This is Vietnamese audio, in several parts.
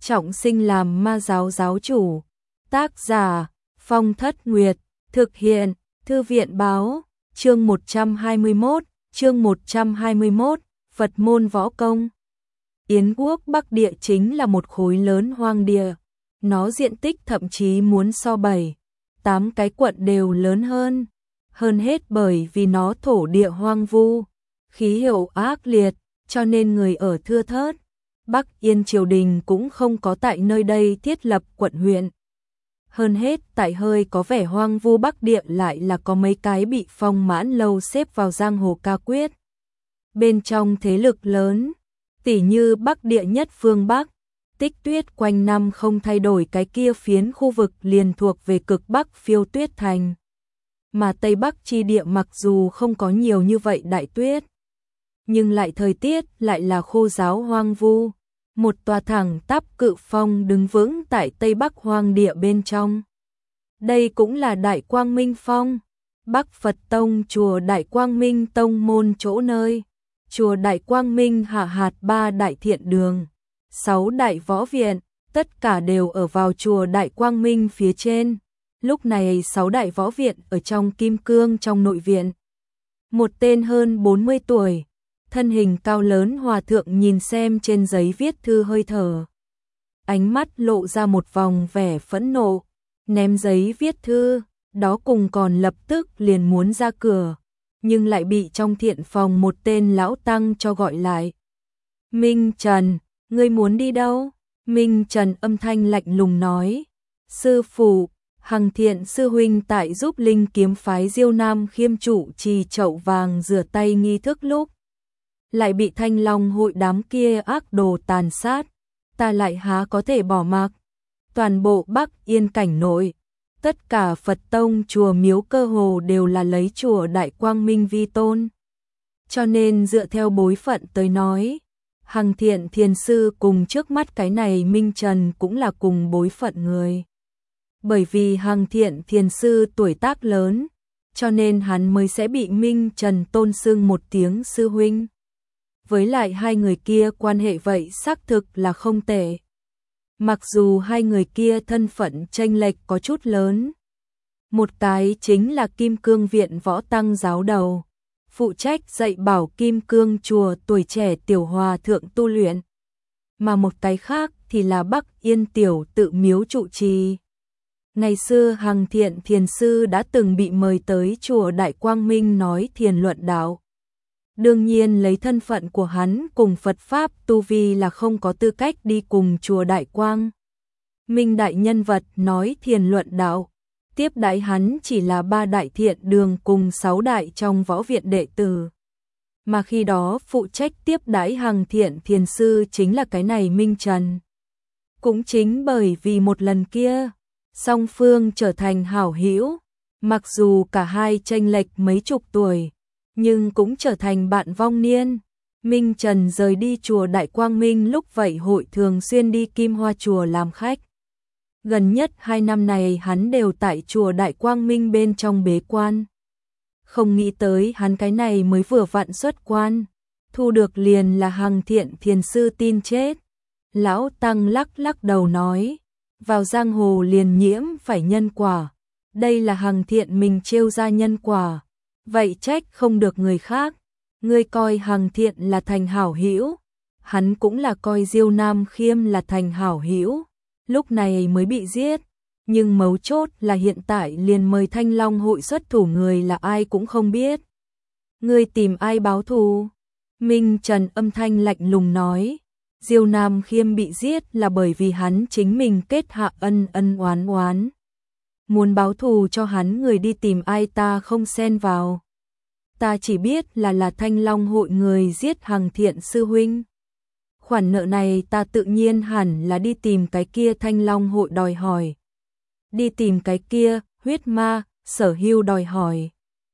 trọng sinh làm ma giáo giáo chủ. Tác giả Phong Thất Nguyệt. Thực hiện Thư viện báo. Chương 121. Phật môn võ công. Yến quốc Bắc Địa chính là một khối lớn hoang địa. Nó diện tích thậm chí muốn so 7-8 cái quận đều lớn hơn. Hơn hết bởi vì nó thổ địa hoang vu, khí hậu ác liệt, cho nên người ở thưa thớt. Bắc Yên triều đình cũng không có tại nơi đây thiết lập quận huyện. Hơn hết tại hơi có vẻ hoang vu Bắc Địa lại là có mấy cái bị Phong Mãn Lâu xếp vào giang hồ ca quyết. Bên trong thế lực lớn, tỉ như Bắc Địa nhất phương Bắc, tích tuyết quanh năm không thay đổi cái kia phiến khu vực liền thuộc về cực Bắc Phiêu Tuyết Thành. Mà Tây Bắc chi địa mặc dù không có nhiều như vậy đại tuyết, nhưng lại thời tiết lại là khô ráo hoang vu. Một tòa thẳng tắp cự phong đứng vững tại Tây Bắc hoang địa bên trong. Đây cũng là Đại Quang Minh Phong, Bắc Phật Tông chùa Đại Quang Minh Tông môn chỗ nơi. Chùa Đại Quang Minh hạ hạt 3 đại thiện đường, 6 đại võ viện, tất cả đều ở vào chùa Đại Quang Minh phía trên. Lúc này 6 đại võ viện ở trong kim cương trong nội viện. Một tên hơn 40 tuổi, thân hình cao lớn hòa thượng nhìn xem trên giấy viết thư hơi thở. Ánh mắt lộ ra một vòng vẻ phẫn nộ, ném giấy viết thư, đó cùng còn lập tức liền muốn ra cửa, nhưng lại bị trong thiện phòng một tên lão tăng cho gọi lại. Minh Trần, ngươi muốn đi đâu? Minh Trần âm thanh lạnh lùng nói. Sư phụ, Hằng Thiện sư huynh tại giúp Linh Kiếm phái Diêu Nam Khiêm chủ trì chậu vàng rửa tay nghi thức lúc lại bị Thanh Long hội đám kia ác đồ tàn sát, ta lại há có thể bỏ mặc. Toàn bộ Bắc Yên cảnh nội, tất cả Phật tông chùa miếu cơ hồ đều là lấy chùa Đại Quang Minh vi tôn. Cho nên dựa theo bối phận tới nói, Hằng Thiện thiền sư cùng trước mắt cái này Minh Trần cũng là cùng bối phận người. Bởi vì Hằng Thiện thiền sư tuổi tác lớn, cho nên hắn mới sẽ bị Minh Trần tôn xưng một tiếng sư huynh. Với lại hai người kia quan hệ vậy xác thực là không tệ. Mặc dù hai người kia thân phận chênh lệch có chút lớn. Một cái chính là Kim Cương Viện Võ Tăng giáo đầu, phụ trách dạy bảo Kim Cương chùa tuổi trẻ tiểu hòa thượng tu luyện. Mà một cái khác thì là Bắc Yên tiểu tự miếu trụ trì. Ngày xưa Hằng Thiện thiền sư đã từng bị mời tới chùa Đại Quang Minh nói thiền luận đạo. Đương nhiên lấy thân phận của hắn cùng Phật Pháp tu vi là không có tư cách đi cùng chùa Đại Quang Minh đại nhân vật nói thiền luận đạo. Tiếp đãi hắn chỉ là 3 đại thiện đường cùng 6 đại trong võ viện đệ tử. Mà khi đó phụ trách tiếp đãi Hằng Thiện thiền sư chính là cái này Minh Trần. Cũng chính bởi vì một lần kia, song phương trở thành hảo hữu, mặc dù cả hai chênh lệch mấy chục tuổi, nhưng cũng trở thành bạn vong niên. Minh Trần rời đi chùa Đại Quang Minh lúc vậy hội thường xuyên đi Kim Hoa chùa làm khách. Gần nhất 2 năm này hắn đều tại chùa Đại Quang Minh bên trong bế quan. Không nghĩ tới hắn cái này mới vừa vặn xuất quan, thu được liền là Hằng Thiện thiền sư tin chết. Lão Tăng lắc đầu nói, vào giang hồ liền nhiễm phải nhân quả, đây là Hằng Thiện mình trêu ra nhân quả, vậy trách không được người khác. Ngươi coi Hằng Thiện là thành hảo hữu, hắn cũng là coi Diêu Nam Khiêm là thành hảo hữu, lúc này mới bị giết, nhưng mấu chốt là hiện tại liền mời Thanh Long hội xuất thủ người là ai cũng không biết. Ngươi tìm ai báo thù? Minh Trần âm thanh lạnh lùng nói, Diêu Nam Khiêm bị giết là bởi vì hắn chính mình kết hạ ân oán. Muốn báo thù cho hắn người đi tìm ai ta không xen vào. Ta chỉ biết là Thanh Long hội người giết Hằng Thiện sư huynh. Khoản nợ này ta tự nhiên hẳn là đi tìm cái kia Thanh Long hội đòi hỏi. Đi tìm cái kia huyết ma Sở Hưu đòi hỏi.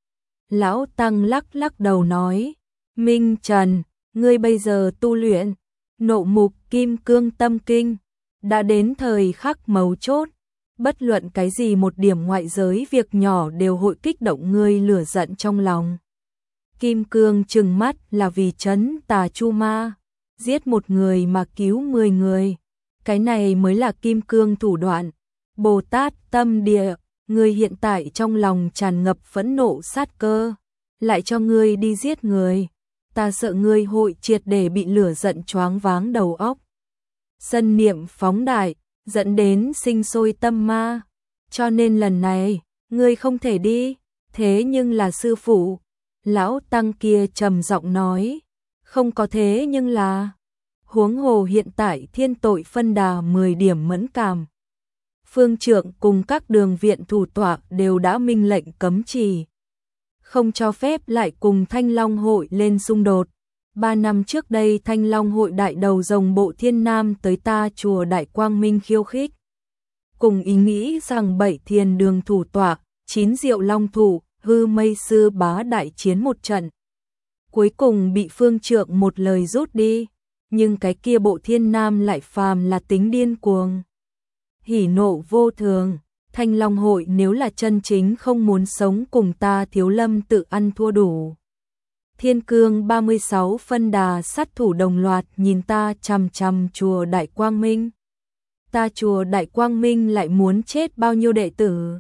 Lão Tăng lắc đầu nói, Minh Trần, ngươi bây giờ tu luyện Nộ Mục Kim Cương Tâm Kinh, đã đến thời khắc mấu chốt, bất luận cái gì một điểm ngoại giới việc nhỏ đều hội kích động ngươi lửa giận trong lòng. Kim Cương trừng mắt là vì trấn tà chu ma, giết một người mà cứu 10 người, Cái này mới là kim cương thủ đoạn. Bồ Tát tâm địa, ngươi hiện tại trong lòng tràn ngập phẫn nộ sát cơ, lại cho ngươi đi giết người. Ta sợ ngươi hội triệt để bị lửa giận choáng váng đầu óc. Sân niệm phóng đại, dẫn đến sinh sôi tâm ma. Cho nên lần này, ngươi không thể đi. Thế nhưng là sư phụ. Lão tăng kia trầm giọng nói. Không có thế nhưng là. Huống hồ hiện tại thiên tội phân đà 10 điểm mẫn cảm. Phương trượng cùng các đường viện thủ tọa đều đã minh lệnh cấm chỉ. Không cho phép lại cùng Thanh Long hội lên xung đột. 3 năm trước đây Thanh Long hội đại đầu rồng Bộ Thiên Nam tới ta chùa Đại Quang Minh khiêu khích. Cùng ý nghĩ rằng 7 thiền đường thủ tọa, 9 diệu long thủ, hư mây sư bá đại chiến một trận. Cuối cùng bị phương trượng một lời rút đi. Nhưng cái kia Bộ Thiên Nam lại phàm là tính điên cuồng. Hỉ nộ vô thường. Thanh Long hội nếu là chân chính không muốn sống cùng ta Thiếu Lâm tự ăn thua đủ. Thiên cương 36 phân đà sát thủ đồng loạt nhìn ta chằm chằm chùa Đại Quang Minh. Ta chùa Đại Quang Minh lại muốn chết bao nhiêu đệ tử.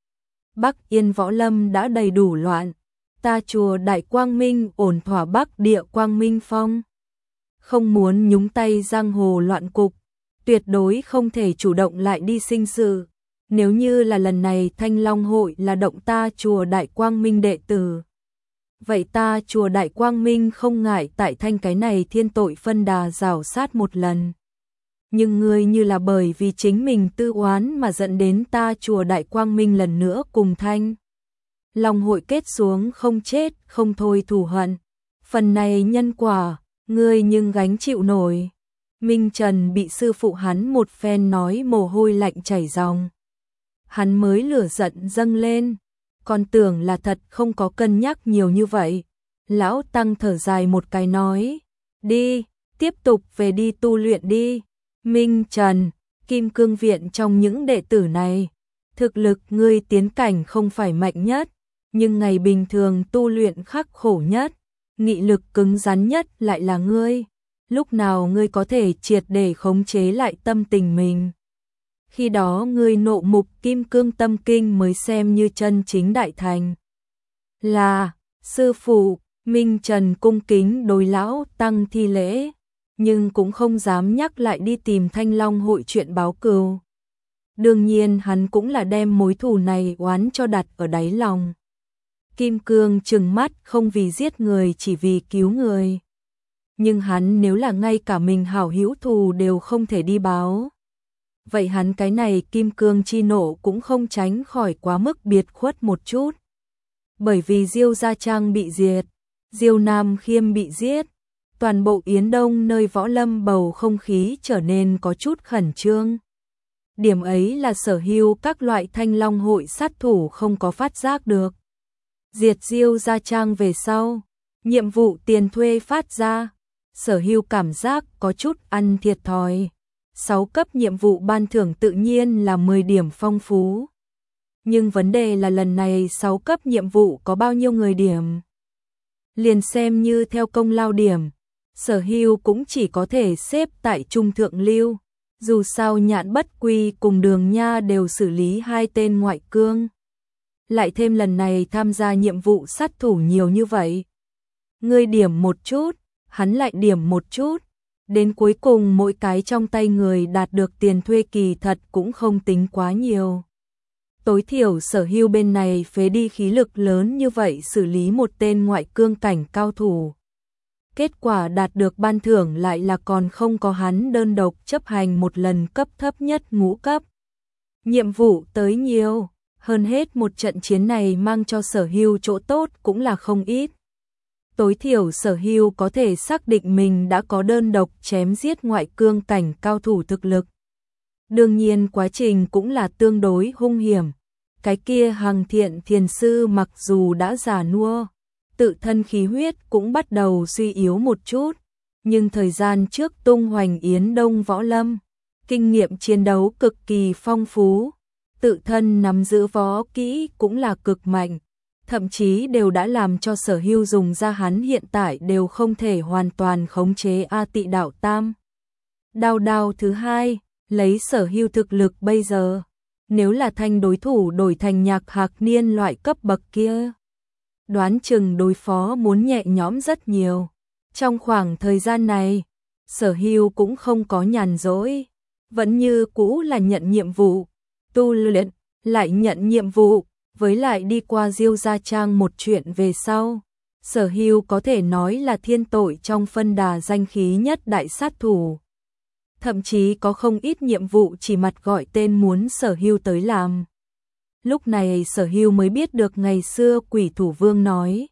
Bắc Yên Võ Lâm đã đầy đủ loạn. Ta chùa Đại Quang Minh ổn thỏa Bắc Địa Quang Minh Phong. Không muốn nhúng tay giang hồ loạn cục. Tuyệt đối không thể chủ động lại đi sinh sự. Nếu như là lần này Thanh Long hội là động ta chùa Đại Quang Minh đệ tử. Vậy ta chùa Đại Quang Minh không ngại tại thanh cái này thiên tội phân đà rào sát một lần. Nhưng ngươi như là bởi vì chính mình tư oán mà dẫn đến ta chùa Đại Quang Minh lần nữa cùng Thanh Long hội kết xuống không chết không thôi thù hận. Phần này nhân quả, ngươi nhưng gánh chịu nổi. Minh Trần bị sư phụ hắn một phen nói mồ hôi lạnh chảy ròng. Hắn mới lửa giận dâng lên. Còn tưởng là thật không có cân nhắc nhiều như vậy. Lão tăng thở dài một cái nói. Đi, tiếp tục về đi tu luyện đi. Minh Trần, Kim Cương Viện trong những đệ tử này. Thực lực ngươi tiến cảnh không phải mạnh nhất. Nhưng ngày bình thường tu luyện khắc khổ nhất. Nghị lực cứng rắn nhất lại là ngươi. Lúc nào ngươi có thể triệt để khống chế lại tâm tình mình. Khi đó ngươi nộ mục kim cương tâm kinh mới xem như chân chính đại thành. Là, sư phụ, Minh Trần cung kính đối lão tăng thi lễ, nhưng cũng không dám nhắc lại đi tìm Thanh Long hội chuyện báo cừu. Đương nhiên hắn cũng là đem mối thù này oán cho đặt ở đáy lòng. Kim Cương trừng mắt không vì giết người chỉ vì cứu người. Nhưng hắn nếu là ngay cả mình hảo hữu thù đều không thể đi báo. Vậy hắn cái này Kim Cương chi nộ cũng không tránh khỏi quá mức biệt khuất một chút. Bởi vì Diêu Gia Trang bị diệt, Diêu Nam Khiêm bị giết, toàn bộ Yến Đông nơi võ lâm bầu không khí trở nên có chút khẩn trương. Điểm ấy là sở hữu các loại Thanh Long hội sát thủ không có phát giác được. Diệt Diêu Gia Trang về sau, nhiệm vụ tiền thuê phát ra, sở hữu cảm giác có chút ăn thiệt thòi. 6 cấp nhiệm vụ ban thưởng tự nhiên là 10 điểm phong phú. Nhưng vấn đề là lần này 6 cấp nhiệm vụ có bao nhiêu người điểm. Liền xem như theo công lao điểm, sở hữu cũng chỉ có thể xếp tại trung thượng lưu. Dù sao Nhạn Bất Quy cùng Đường Nha đều xử lý 2 tên ngoại cương. Lại thêm lần này tham gia nhiệm vụ sát thủ nhiều như vậy. Ngươi điểm một chút, hắn lại điểm một chút. Đến cuối cùng mỗi cái trong tay người đạt được tiền thuê kỳ thật cũng không tính quá nhiều. Tối thiểu sở hữu bên này phế đi khí lực lớn như vậy xử lý một tên ngoại cương cảnh cao thủ. Kết quả đạt được ban thưởng lại là còn không có hắn đơn độc chấp hành một lần cấp thấp nhất ngũ cấp. Nhiệm vụ tới nhiều, hơn hết một trận chiến này mang cho sở hữu chỗ tốt cũng là không ít. Tối thiểu sở hữu có thể xác định mình đã có đơn độc chém giết ngoại cương cảnh cao thủ thực lực. Đương nhiên quá trình cũng là tương đối hung hiểm. Cái kia Hằng Thiện thiền sư mặc dù đã già nua, tự thân khí huyết cũng bắt đầu suy yếu một chút, nhưng thời gian trước tung hoành Yến Đông võ lâm, kinh nghiệm chiến đấu cực kỳ phong phú, tự thân nắm giữ võ kỹ cũng là cực mạnh. Thậm chí đều đã làm cho sở hữu dùng ra hắn hiện tại đều không thể hoàn toàn khống chế A Tị Đạo Tam. Đao thứ hai, Lấy Sở Hưu thực lực bây giờ, nếu là thanh đối thủ đổi thành Nhạc Hạc Niên loại cấp bậc kia, đoán chừng đối phó muốn nhẹ nhõm rất nhiều. Trong khoảng thời gian này, Sở Hưu cũng không có nhàn rỗi, vẫn như cũ là nhận nhiệm vụ, tu luyện, lại nhận nhiệm vụ, với lại đi qua Diêu Gia Trang một chuyện về sau. Sở Hưu có thể nói là thiên tội trong phân đà danh khí nhất đại sát thủ. Thậm chí có không ít nhiệm vụ chỉ mặt gọi tên muốn Sở Hưu tới làm. Lúc này Sở Hưu mới biết được ngày xưa Quỷ Thủ Vương nói,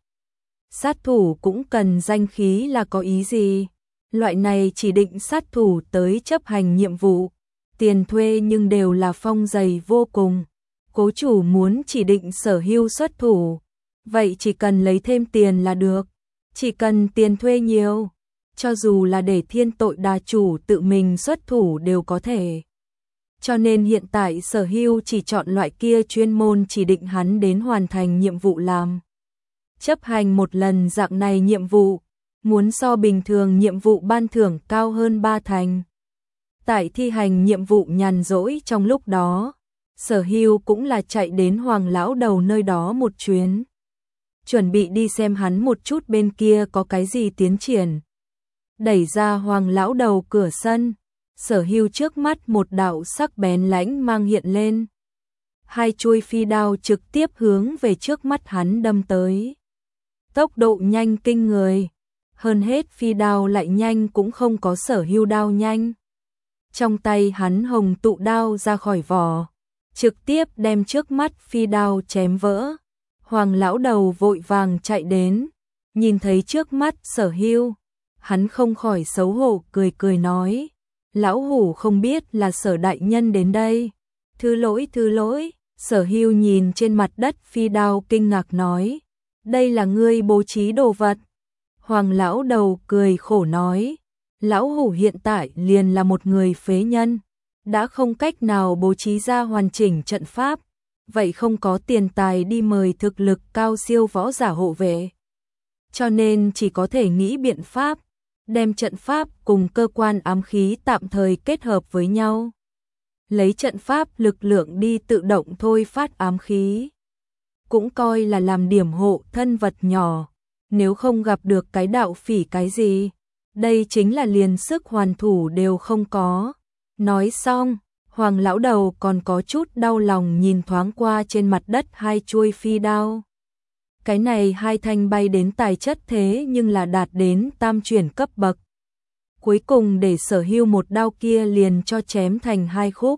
sát thủ cũng cần danh khí là có ý gì. Loại này chỉ định sát thủ tới chấp hành nhiệm vụ, tiền thuê nhưng đều là phong dày vô cùng. Cố chủ muốn chỉ định Sở Hưu xuất thủ, vậy chỉ cần lấy thêm tiền là được, chỉ cần tiền thuê nhiều, cho dù là để thiên tội đà chủ tự mình xuất thủ đều có thể. Cho nên hiện tại Sở Hưu chỉ chọn loại kia chuyên môn chỉ định hắn đến hoàn thành nhiệm vụ làm. Chấp hành một lần dạng này nhiệm vụ, muốn so bình thường nhiệm vụ ban thưởng cao hơn 3 thành. Tại thi hành nhiệm vụ nhàn rỗi trong lúc đó, Sở Hưu cũng là chạy đến Hoàng lão đầu nơi đó một chuyến, chuẩn bị đi xem hắn một chút bên kia có cái gì tiến triển. Đẩy ra Hoàng lão đầu cửa sân, Sở Hưu trước mắt một đạo sắc bén lãnh mang hiện lên. Hai chuôi phi đao trực tiếp hướng về trước mắt hắn đâm tới. Tốc độ nhanh kinh người, hơn hết phi đao lại nhanh cũng không có Sở Hưu đao nhanh. Trong tay hắn hồng tụ đao ra khỏi vỏ, trực tiếp đem trước mắt phi đao chém vỡ. Hoàng lão đầu vội vàng chạy đến, nhìn thấy trước mắt Sở Hưu, hắn không khỏi xấu hổ cười cười nói, lão hủ không biết là Sở đại nhân đến đây. Thứ lỗi. Sở Hưu nhìn trên mặt đất phi đao kinh ngạc nói, đây là ngươi bố trí đồ vật. Hoàng lão đầu cười khổ nói, lão hủ hiện tại liền là một người phế nhân, đã không cách nào bố trí ra hoàn chỉnh trận pháp, vậy không có tiền tài đi mời thực lực cao siêu võ giả hộ vệ. Cho nên chỉ có thể nghĩ biện pháp, đem trận pháp cùng cơ quan ám khí tạm thời kết hợp với nhau. Lấy trận pháp lực lượng đi tự động thôi phát ám khí. Cũng coi là làm điểm hộ thân vật nhỏ, nếu không gặp được cái đạo phỉ cái gì, đây chính là liền sức hoàn thủ đều không có. Nói xong, Hoàng lão đầu còn có chút đau lòng nhìn thoáng qua trên mặt đất hai chuôi phi đao. Cái này hai thanh bay đến tài chất thế nhưng là đạt đến tam chuyển cấp bậc. Cuối cùng để Sở Hưu một đao kia liền cho chém thành hai khúc.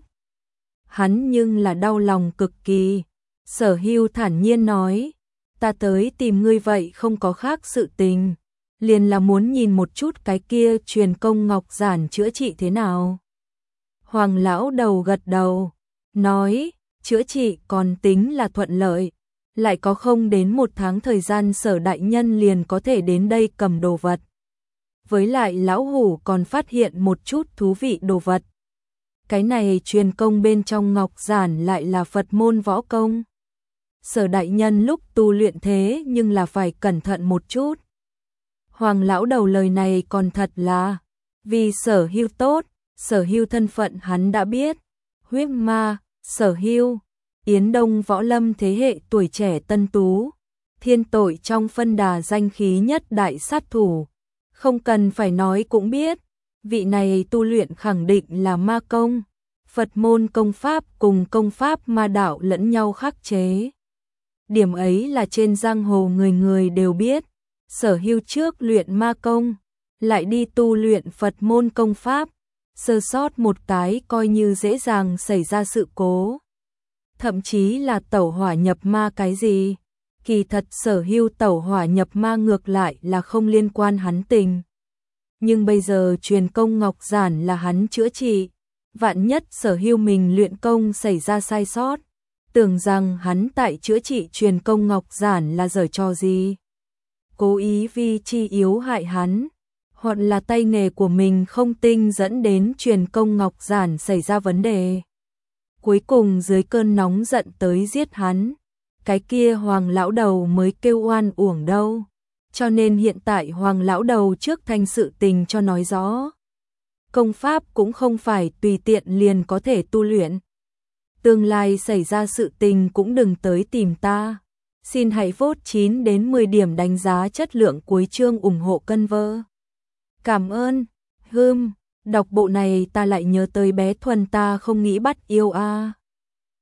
Hắn nhưng là đau lòng cực kỳ. Sở Hưu thản nhiên nói, ta tới tìm ngươi vậy không có khác sự tình, liền là muốn nhìn một chút cái kia truyền công ngọc giản chữa trị thế nào. Hoàng lão đầu gật đầu, nói, chữa trị còn tính là thuận lợi, lại có không đến 1 tháng thời gian Sở đại nhân liền có thể đến đây cầm đồ vật. Với lại lão hủ còn phát hiện một chút thú vị đồ vật. Cái này truyền công bên trong ngọc giản lại là Phật môn võ công. Sở đại nhân lúc tu luyện thế nhưng là phải cẩn thận một chút. Hoàng lão đầu lời này còn thật là vì Sở Hưu tốt. Sở Hưu thân phận hắn đã biết, huyết ma, Sở Hưu, Yến Đông võ lâm thế hệ tuổi trẻ tân tú, thiên tội trong phân đà danh khí nhất đại sát thủ, không cần phải nói cũng biết, vị này tu luyện khẳng định là ma công, Phật môn công pháp cùng công pháp ma đạo lẫn nhau khắc chế. Điểm ấy là trên giang hồ người người đều biết, Sở Hưu trước luyện ma công, lại đi tu luyện Phật môn công pháp. Sơ sót một cái coi như dễ dàng xảy ra sự cố. Thậm chí là tẩu hỏa nhập ma cái gì. Kỳ thật Sở Hưu tẩu hỏa nhập ma ngược lại là không liên quan hắn tình. Nhưng bây giờ truyền công ngọc giản là hắn chữa trị. Vạn nhất Sở Hưu mình luyện công xảy ra sai sót. Tưởng rằng hắn tại chữa trị truyền công ngọc giản là giở trò gì. Cố ý vi chi yếu hại hắn. Hoặc là tay nghề của mình không tinh dẫn đến truyền công ngọc giản xảy ra vấn đề. Cuối cùng dưới cơn nóng giận tới giết hắn, cái kia Hoàng lão đầu mới kêu oan uổng đâu. Cho nên hiện tại Hoàng lão đầu trước thanh sự tình cho nói rõ. công pháp cũng không phải tùy tiện liền có thể tu luyện. Tương lai xảy ra sự tình cũng đừng tới tìm ta. Xin hãy vote 9 đến 10 điểm đánh giá chất lượng cuối chương ủng hộ cân vơ. Cảm ơn. Đọc bộ này ta lại nhớ tới bé Thuần ta không nghĩ bắt yêu a.